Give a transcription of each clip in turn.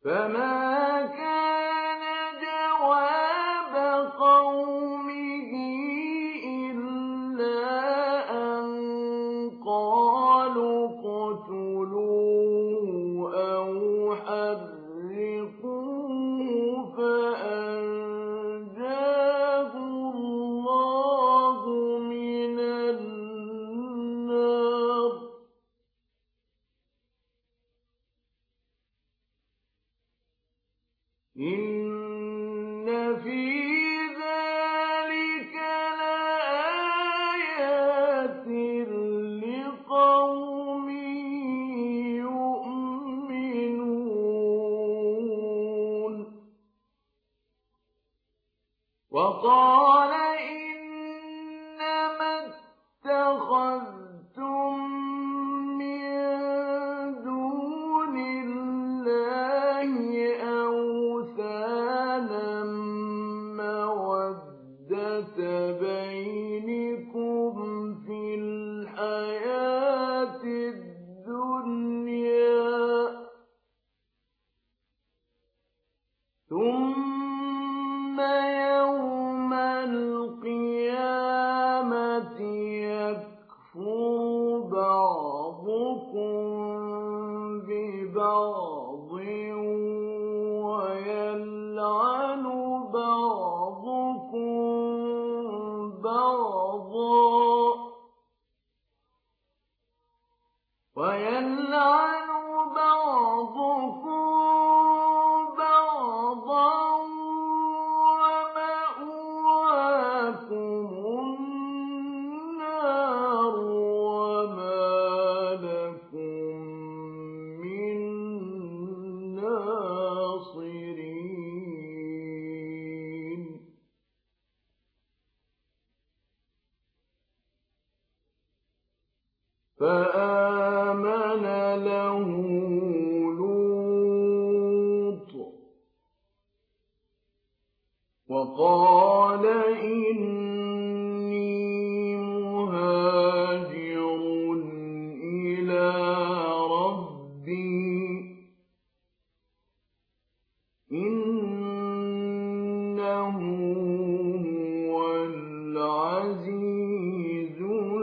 فما كان جواب قومه إلا أن قالوا اقتلوه أو حرقوه فأنجاه الله من النار. إن في ذلك لآيات لقوم يؤمنون. وقال إنما اتخذتم من دون الله أوثانا مودة بينكم في الحياة الدنيا ثم يوم القيامة يكفر بعضكم ببعض ويلعن بعضكم بعضا ومأواكم النار وما لكم من ناصرين. فآمن له لوط وقال إني مهاجر إلى ربي إنه هو العزيز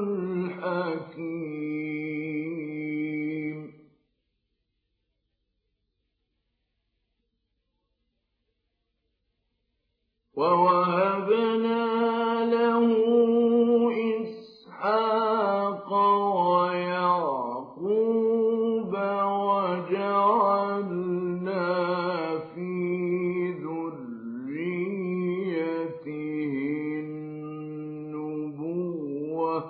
الحكيم. ووهبنا له إسحاق ويعقوب وجعلنا في ذريته النبوة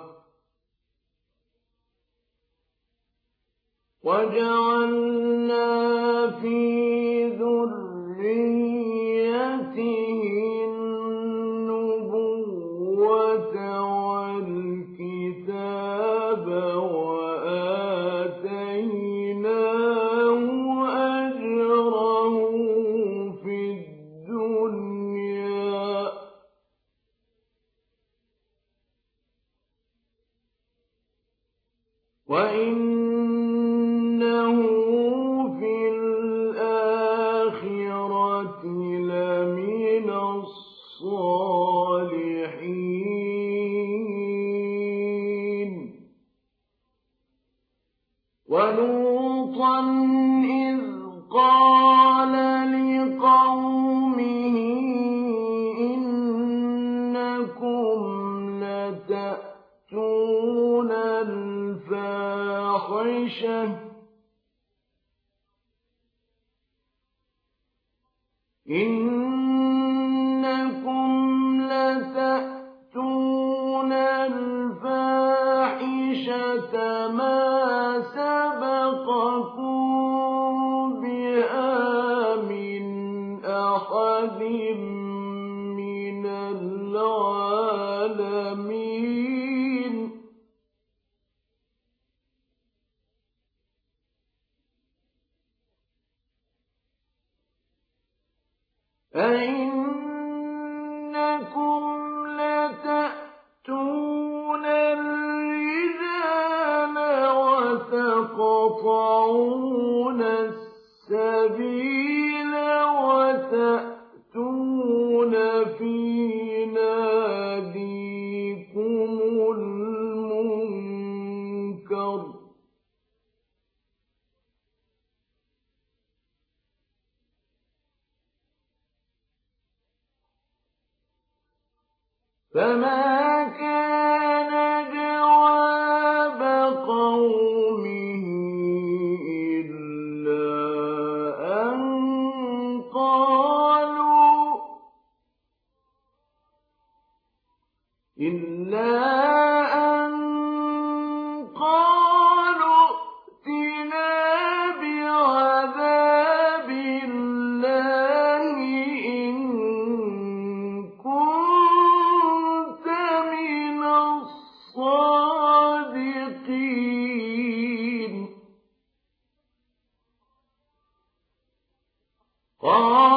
والكتاب وآتيناه أجره في الدنيا وإنه في الآخرة لمن الصالحين. ولوطا إذ قال لقومه إنكم لتأتون الفاحشة ما سبقكم بها من أحد من العالمين. أئنكم لتأتون الرجال وتقطعون السبيل فما كان جواب قومه إلا أن قالوا ائتنا بعذاب الله إن كنت من الصادقين.